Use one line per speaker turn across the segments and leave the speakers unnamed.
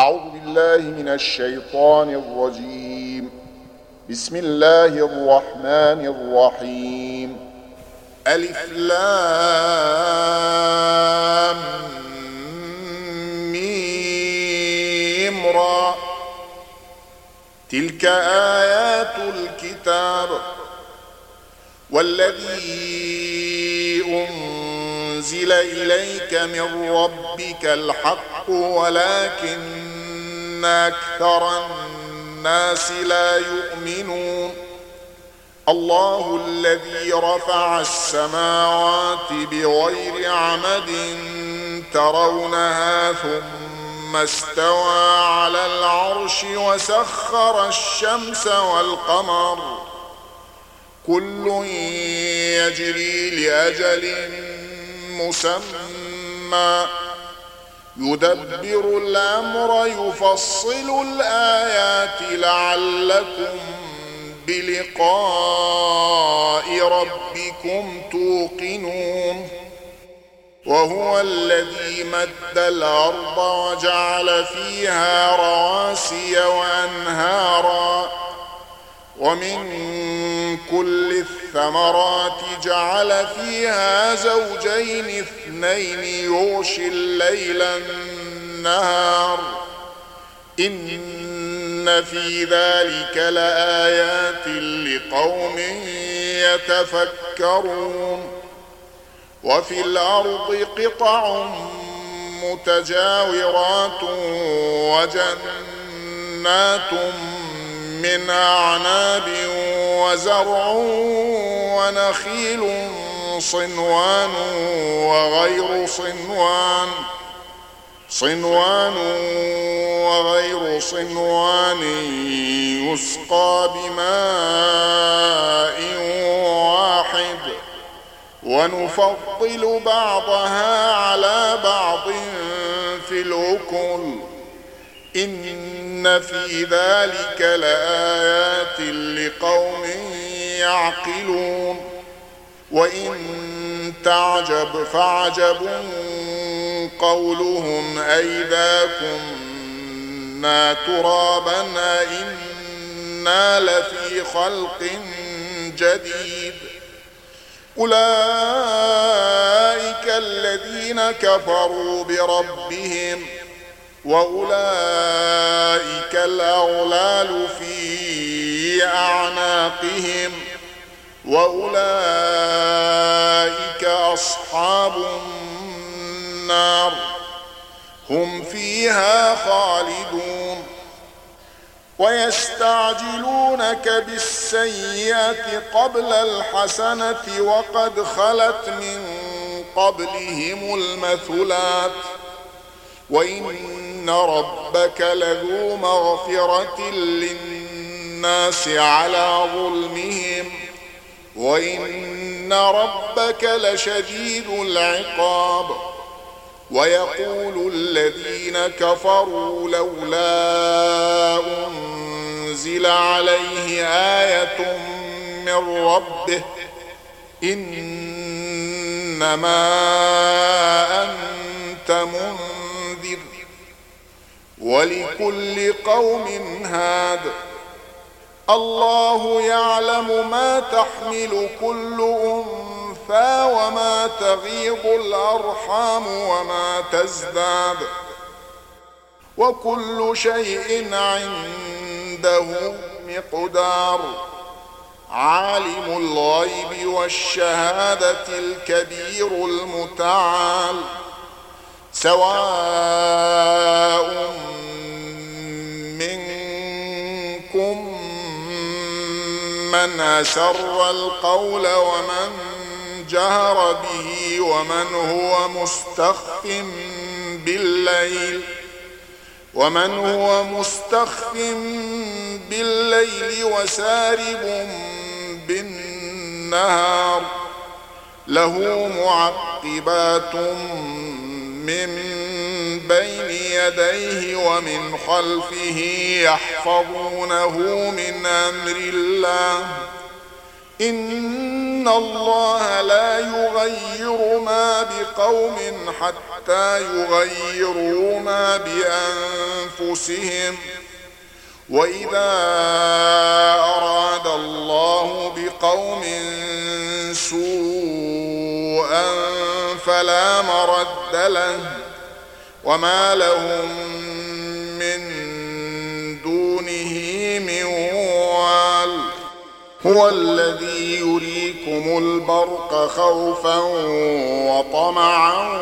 أعوذ بالله من الشيطان الرجيم. بسم الله الرحمن الرحيم. ألف لام ميم را. تلك آيات الكتاب والذي أنزل إليك من ربك الحق ولكن أكثر الناس لا يؤمنون. الله الذي رفع السماوات بغير عمد ترونها ثم استوى على العرش وسخر الشمس والقمر كل يجري لأجل مسمى يدبر الأمر يفصل الآيات لعلكم بلقاء ربكم توقنون. وهو الذي مد الأرض وجعل فيها رواسي وأنهارا ومن كل الثمرات جعل فيها زوجين اثنين يغشي الليل النهار إن في ذلك لآيات لقوم يتفكرون. وفي الأرض قطع متجاورات وجنات من أعناب وزرع ونخيل صنوان وغير صنوان يسقى بماء واحد ونفضل بعضها على بعض في الأكل إن في ذلك لآيات لقوم يعقلون. وإن تعجب فعجب قولهم أئذا كنا ترابا أئنا لفي خلق جديد. أولئك الذين كفروا بربهم وأولئك الأغلال في أعناقهم وأولئك أصحاب النار هم فيها خالدون. ويستعجلونك بالسيئة قبل الحسنة وقد خلت من قبلهم المثلات وإن ربك لذو مغفرة للناس على ظلمهم وإن ربك لشديد العقاب. ويقول الذين كفروا لولا أنزل عليه آية من ربه إنما أنت منذر ولكل قوم هاد. الله يعلم ما تحمل كل أنثى وما تغيض الأرحام وما تزداد وكل شيء عنده مقدار. عالم الغيب والشهادة الكبير المتعال سواء منكم من أسر القول ومن جهر به ومن هو مستخف بالليل وسارب بالنهار له معقبات من بين يديه ومن خلفه يحفظونه من أمر الله إن الله لا يغير ما بقوم حتى يغيروا ما بأنفسهم أنفسهم. وإذا أراد الله بقوم سوءا فلا مرد له وما لهم من دونه من وال. هو الذي يريكم البرق خوفا وطمعا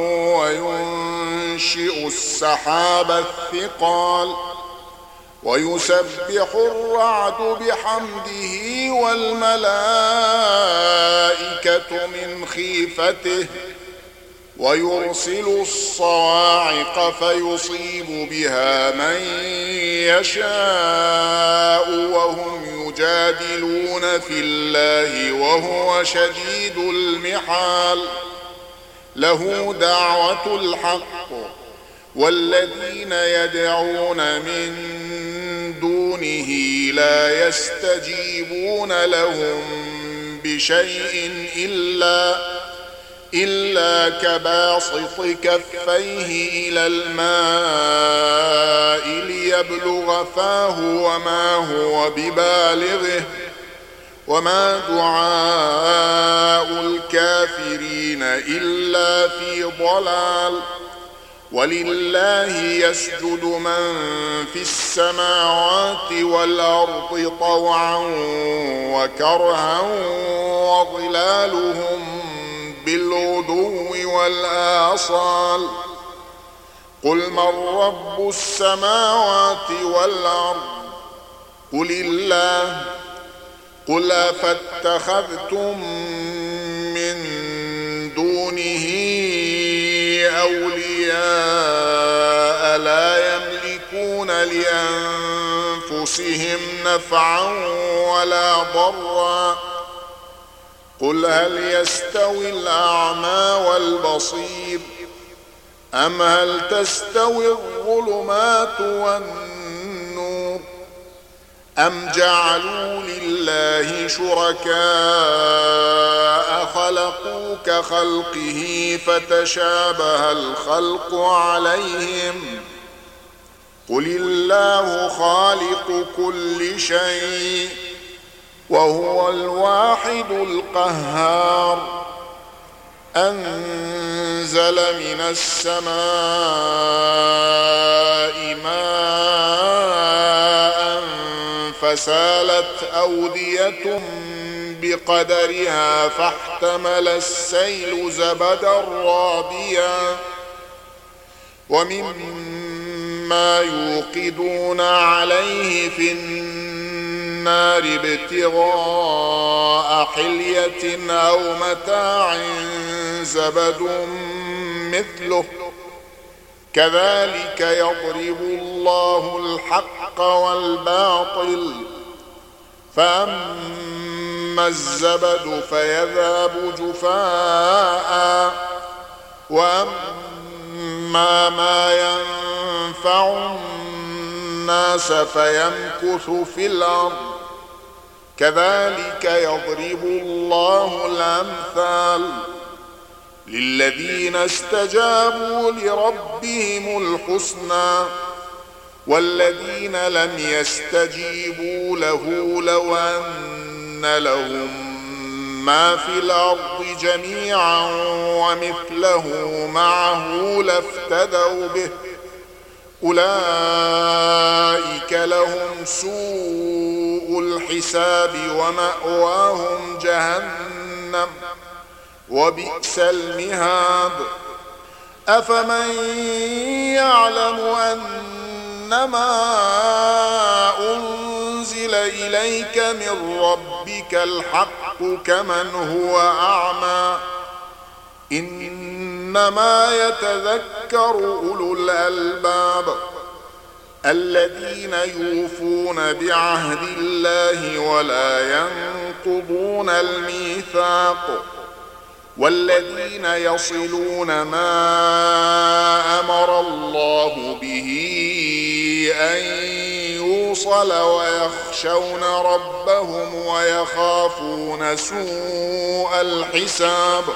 وينشئ السحاب الثقال ويسبح الرعد بحمده والملائكة من خيفته ويرسل الصواعق فيصيب بها من يشاء وهم يجادلون في الله وهو شديد المحال. له دعوة الحق والذين يدعون من دونه لا يستجيبون لهم بشيء إلا كباسط كفيه إلى الماء ليبلغ فاه وما هو ببالغه وما دعاء الكافرين إلا في ضلال. ولله يسجد من في السماوات والأرض طوعا وكرها وظلالهم بالغدو والآصال. قل من رب السماوات والأرض قل الله. قل أفاتخذتم من دونه أولياء لا يملكون لأنفسهم نفعا ولا ضرا. قل هل يستوي الأعمى والبصير أم هل تستوي الظلمات والنور أم جعلوا لله شركاء خلقوا كخلقه فتشابه الخلق عليهم. قل الله خالق كل شيء وهو الواحد القهار. أنزل من السماء ماء فسالت أودية بقدرها فاحتمل السيل زبدا رابيا ومما يوقدون عليه في النار ابتغاء حلية أو متاع زبد مثله كذلك يضرب الله الحق والباطل. فأما الزبد فيذهب جفاء وأما ما ينفع الناس فيمكث في الأرض كذلك يضرب الله الأمثال للذين استجابوا لربهم الحسنى والذين لم يستجيبوا له لو أن لهم ما في الأرض جميعا ومثله معه لافتدوا به أولئك لهم سوء الحساب ومأواهم جهنم وبئس المهاد. أفمن يعلم أنما أنزل إليك من ربك الحق كمن هو أعمى إنما يتذكر أولو الألباب الذين يوفون بعهد الله ولا ينقضون الميثاق والذين يصلون ما أمر الله به أن يوصل ويخشون ربهم ويخافون سوء الحساب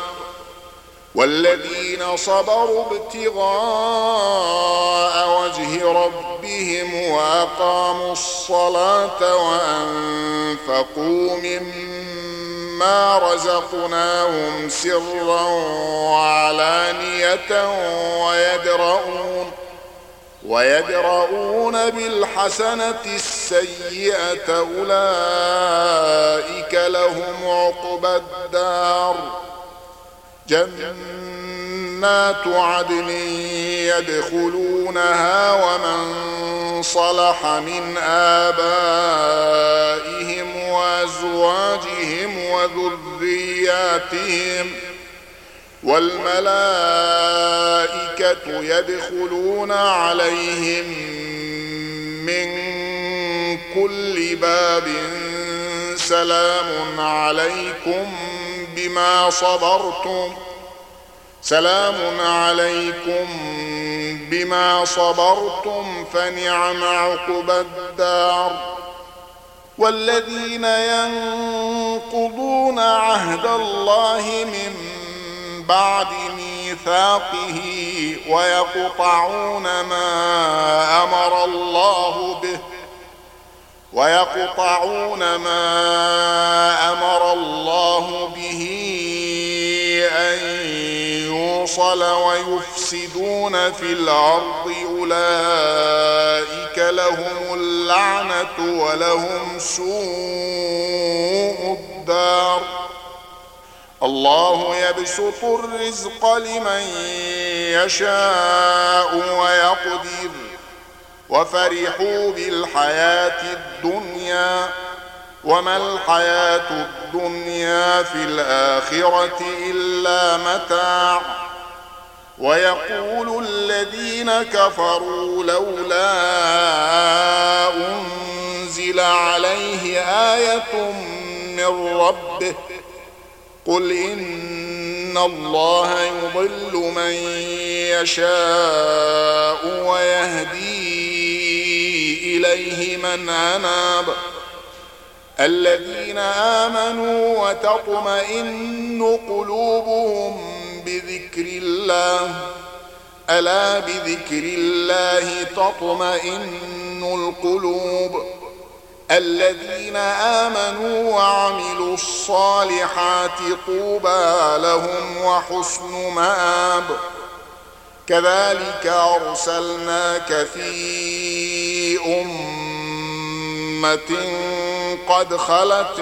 والذين صبروا ابتغاء وجه ربهم ربهم وأقاموا الصلاة وأنفقوا مما رزقناهم سرا وعلانية ويدرؤون بالحسنة السيئة أولئك لهم عقبى الدار جنات عدن يدخلونها ومن صلح من آبائهم وأزواجهم وذرياتهم والملائكة يدخلون عليهم من كل باب سلام عليكم بما صبرتم فنعم عقبى الدار والذين ينقضون عهد الله من بعد ميثاقه ويقطعون ما أمر الله به أن يوصل ويفسدون في الأرض أولئك لهم اللعنة ولهم سوء الدار الله يبسط الرزق لمن يشاء ويقدر وفرحوا بالحياة الدنيا وما الحياة الدنيا في الآخرة إلا متاع ويقول الذين كفروا لولا أنزل عليه آية من ربه قل إن الله يضل من يشاء ويهدي إليه من أناب الذين آمنوا وتطمئن قلوبهم بذكر الله ألا بذكر الله تطمئن القلوب الذين آمنوا وعملوا الصالحات طوبى لهم وحسن مآب كذلك أرسلناك في أمة قد خلت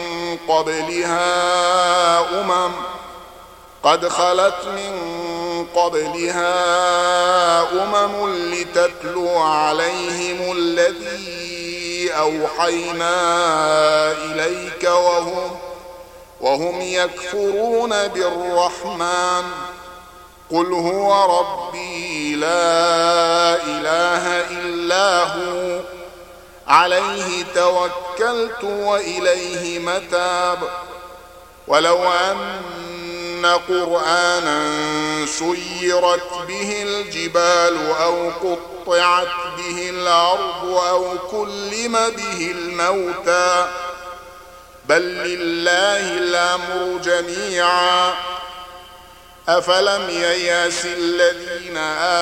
من قبلها أمم لتتلو عليهم الذي أوحينا إليك وهم يكفرون بالرحمن قل هو ربي لا إله إلا هو عليه توكلت وإليه متاب ولو أن قرآنا سيرت به الجبال أو قطعت به الأرض أو كلم به الموتى بل لله الأمر جميعا أفلم ييأس الذين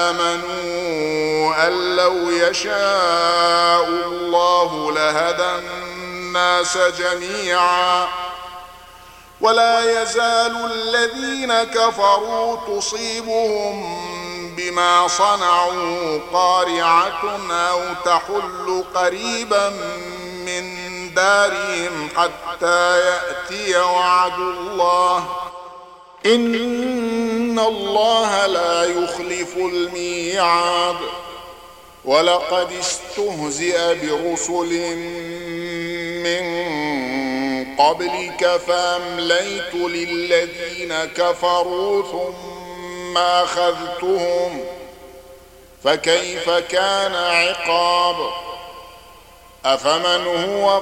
آمنوا أن لو يشاء الله لهدى الناس جميعا ولا يزال الذين كفروا تصيبهم بما صنعوا قارعة أو تحل قريبا من دارهم حتى يأتي وعد الله إن الله لا يخلف الميعاد ولقد استهزئ برسل من قبلك فأمليت للذين كفروا ثم أخذتهم فكيف كان عقاب أفمن هو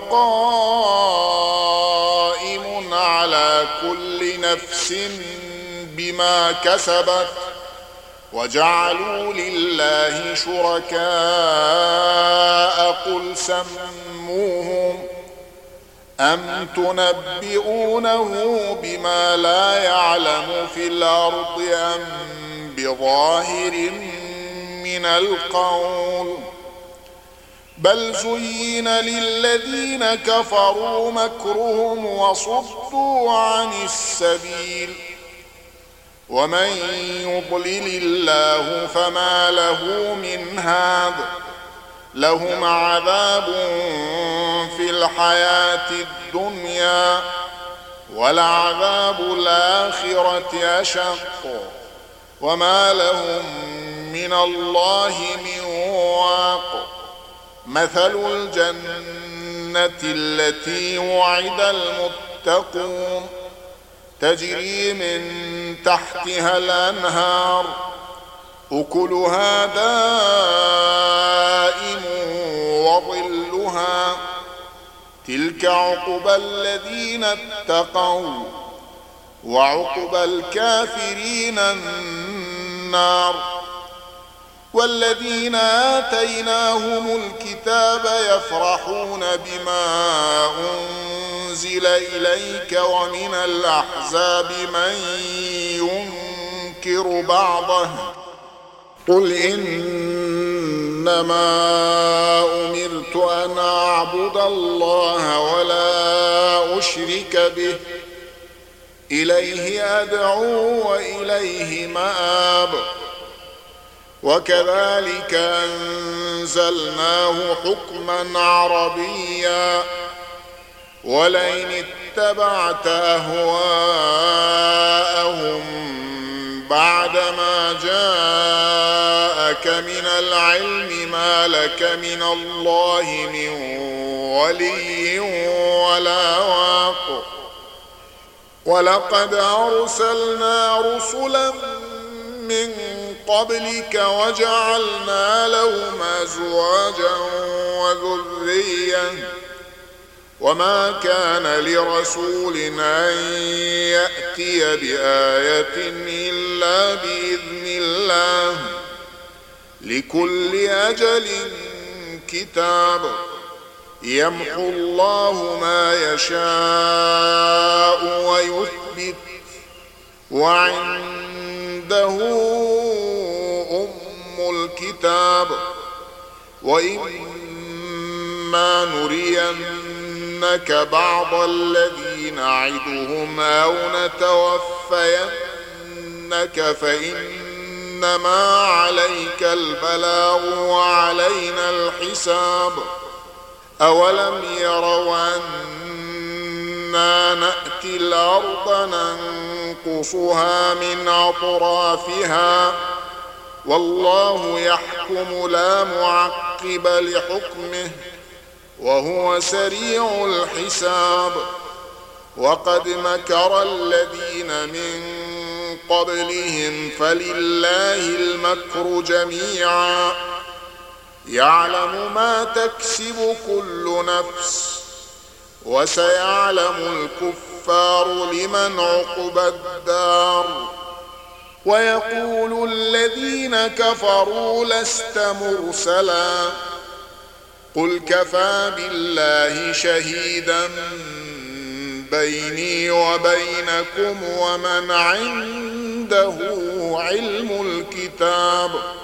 قائم على كل نفس بما كسبت وجعلوا لله شركاء قل سموهم أم تنبئونه بما لا يعلم في الأرض أم بظاهر من القول بل زين للذين كفروا مكرهم وصدوا عن السبيل ومن يضلل الله فما له من هاد لهم عذاب في الحياة الدنيا ولعذاب الآخرة أشق وما لهم من الله من واق مثل الجنة التي وعد المتقون تجري من تحتها الأنهار أكلها دائم وظلها تلك عقبى الذين اتقوا وعقبى الكافرين النار والذين آتيناهم الكتاب يفرحون بما أنزل إليك ومن الأحزاب من ينكر بعضه قل إنما أمرت أن أعبد الله ولا أشرك به إليه أدعو وإليه مآب وكذلك أنزلناه حكما عربيا ولئن اتبعت أهواءهم بعدما جاءك من العلم ما لك من الله من ولي ولا واق ولقد أرسلنا رسلا من قبلك وجعلنا لهم أزواجا وذرية وما كان لرسول أن يأتي بآية إلا بإذن الله لكل أجل كتاب يمحو الله ما يشاء ويثبت وعنده أم الكتاب وإما نرينك بعض الذي نعدهم أو نتوفينك فإنما عليك البلاغ وعلينا الحساب أولم يروا أنا نأتي الأرض ننقصها من أطرافها والله يحكم لا معقب لحكمه وهو سريع الحساب وقد مكر الذين من قبلهم فلله المكر جميعا يعلم ما تكسب كل نفس وسيعلم الكفار لمن عقبى الدار ويقول الذين كفروا لست مرسلا قل كفى بالله شهيدا بيني وبينكم ومن عنده علم الكتاب